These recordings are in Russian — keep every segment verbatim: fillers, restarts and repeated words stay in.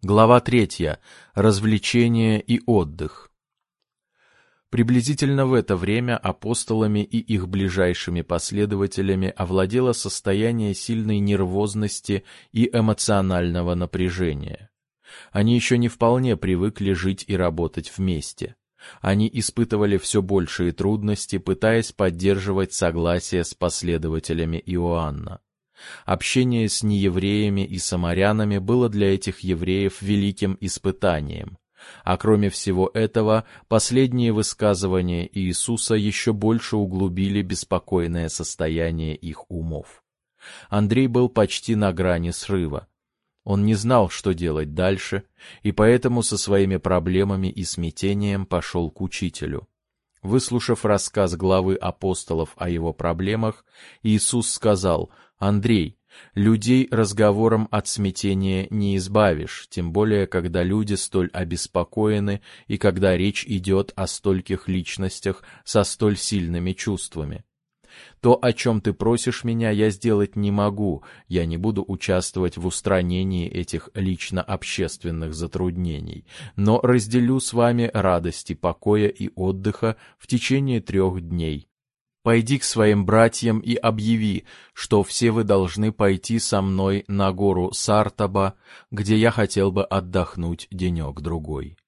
Глава третья. Развлечение и отдых. Приблизительно в это время апостолами и их ближайшими последователями овладело состояние сильной нервозности и эмоционального напряжения. Они еще не вполне привыкли жить и работать вместе. Они испытывали все большие трудности, пытаясь поддерживать согласие с последователями Иоанна. Общение с неевреями и самарянами было для этих евреев великим испытанием. А кроме всего этого, последние высказывания Иисуса еще больше углубили беспокойное состояние их умов. Андрей был почти на грани срыва. Он не знал, что делать дальше, и поэтому со своими проблемами и смятением пошел к учителю. Выслушав рассказ главы апостолов о его проблемах, Иисус сказал: «Андрей, людей разговором от смятения не избавишь, тем более, когда люди столь обеспокоены и когда речь идет о стольких личностях со столь сильными чувствами. То, о чем ты просишь меня, я сделать не могу, я не буду участвовать в устранении этих лично-общественных затруднений, но разделю с вами радости покоя и отдыха в течение трех дней. Пойди к своим братьям и объяви, что все вы должны пойти со мной на гору Сартаба, где я хотел бы отдохнуть денек-другой.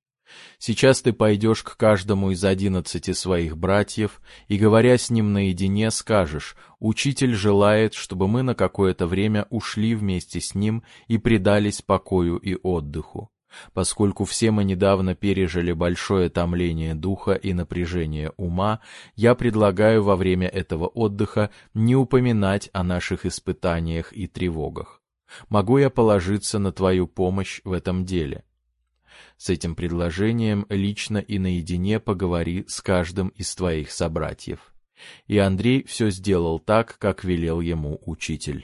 Сейчас ты пойдешь к каждому из одиннадцати своих братьев и, говоря с ним наедине, скажешь: «Учитель желает, чтобы мы на какое-то время ушли вместе с ним и предались покою и отдыху. Поскольку все мы недавно пережили большое томление духа и напряжение ума, я предлагаю во время этого отдыха не упоминать о наших испытаниях и тревогах. Могу я положиться на твою помощь в этом деле?» С этим предложением лично и наедине поговори с каждым из твоих собратьев. И Андрей все сделал так, как велел ему учитель.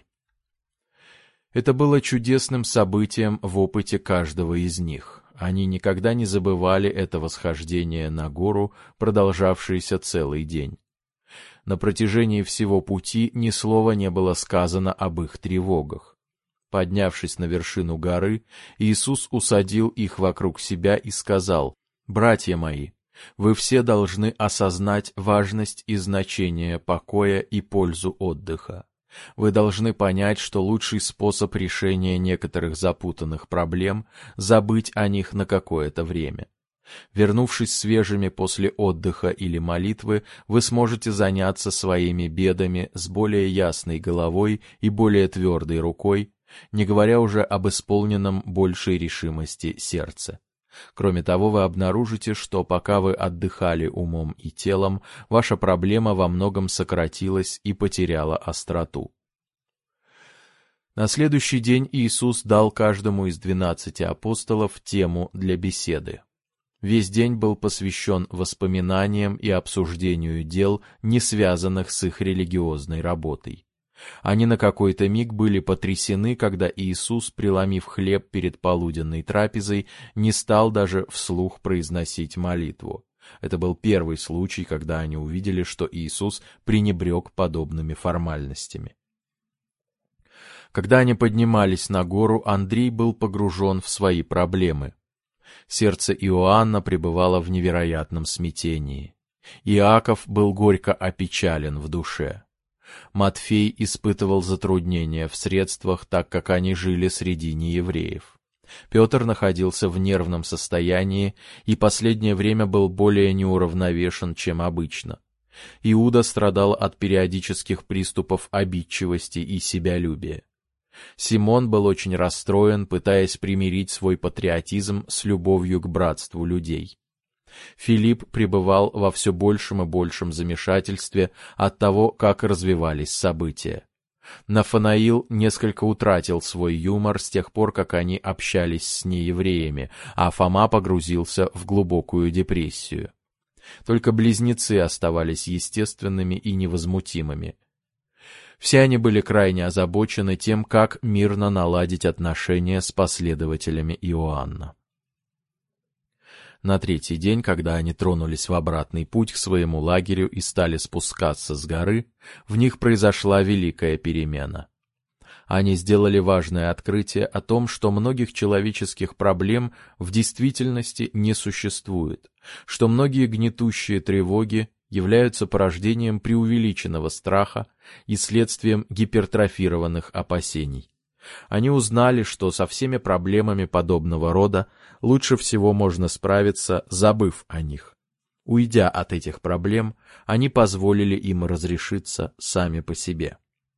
Это было чудесным событием в опыте каждого из них. Они никогда не забывали этого схождения на гору, продолжавшееся целый день. На протяжении всего пути ни слова не было сказано об их тревогах. Поднявшись на вершину горы, Иисус усадил их вокруг себя и сказал: «Братья мои, вы все должны осознать важность и значение покоя и пользу отдыха. Вы должны понять, что лучший способ решения некоторых запутанных проблем — забыть о них на какое-то время. Вернувшись свежими после отдыха или молитвы, вы сможете заняться своими бедами с более ясной головой и более твердой рукой, не говоря уже об исполненном большей решимости сердце. Кроме того, вы обнаружите, что пока вы отдыхали умом и телом, ваша проблема во многом сократилась и потеряла остроту». На следующий день Иисус дал каждому из двенадцати апостолов тему для беседы. Весь день был посвящен воспоминаниям и обсуждению дел, не связанных с их религиозной работой. Они на какой-то миг были потрясены, когда Иисус, преломив хлеб перед полуденной трапезой, не стал даже вслух произносить молитву. Это был первый случай, когда они увидели, что Иисус пренебрег подобными формальностями. Когда они поднимались на гору, Андрей был погружен в свои проблемы. Сердце Иоанна пребывало в невероятном смятении. Иаков был горько опечален в душе. Матфей испытывал затруднения в средствах, так как они жили среди неевреев. Петр находился в нервном состоянии и последнее время был более неуравновешен, чем обычно. Иуда страдал от периодических приступов обидчивости и себялюбия. Симон был очень расстроен, пытаясь примирить свой патриотизм с любовью к братству людей. Филипп пребывал во все большем и большем замешательстве от того, как развивались события. Нафанаил несколько утратил свой юмор с тех пор, как они общались с неевреями, а Фома погрузился в глубокую депрессию. Только близнецы оставались естественными и невозмутимыми. Все они были крайне озабочены тем, как мирно наладить отношения с последователями Иоанна. На третий день, когда они тронулись в обратный путь к своему лагерю и стали спускаться с горы, в них произошла великая перемена. Они сделали важное открытие о том, что многих человеческих проблем в действительности не существует, что многие гнетущие тревоги являются порождением преувеличенного страха и следствием гипертрофированных опасений. Они узнали, что со всеми проблемами подобного рода лучше всего можно справиться, забыв о них. Уйдя от этих проблем, они позволили им разрешиться сами по себе.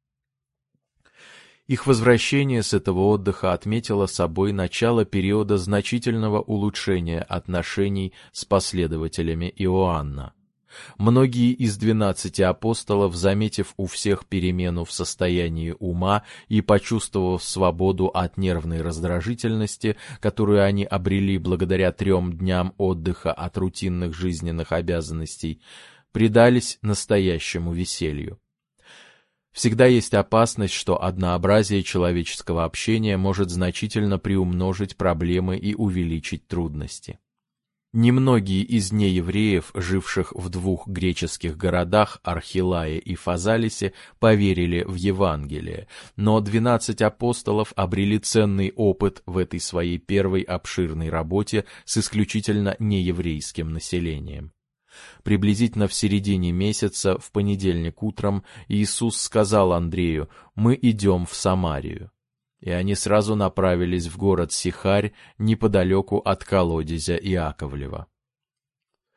Их возвращение с этого отдыха отметило собой начало периода значительного улучшения отношений с последователями Иоанна. Многие из двенадцати апостолов, заметив у всех перемену в состоянии ума и почувствовав свободу от нервной раздражительности, которую они обрели благодаря трем дням отдыха от рутинных жизненных обязанностей, предались настоящему веселью. Всегда есть опасность, что однообразие человеческого общения может значительно приумножить проблемы и увеличить трудности. Немногие из неевреев, живших в двух греческих городах Архилае и Фазалисе, поверили в Евангелие, но двенадцать апостолов обрели ценный опыт в этой своей первой обширной работе с исключительно нееврейским населением. Приблизительно в середине месяца, в понедельник утром, Иисус сказал Андрею: «Мы идем в Самарию». И они сразу направились в город Сихарь, неподалеку от колодезя Иаковлева.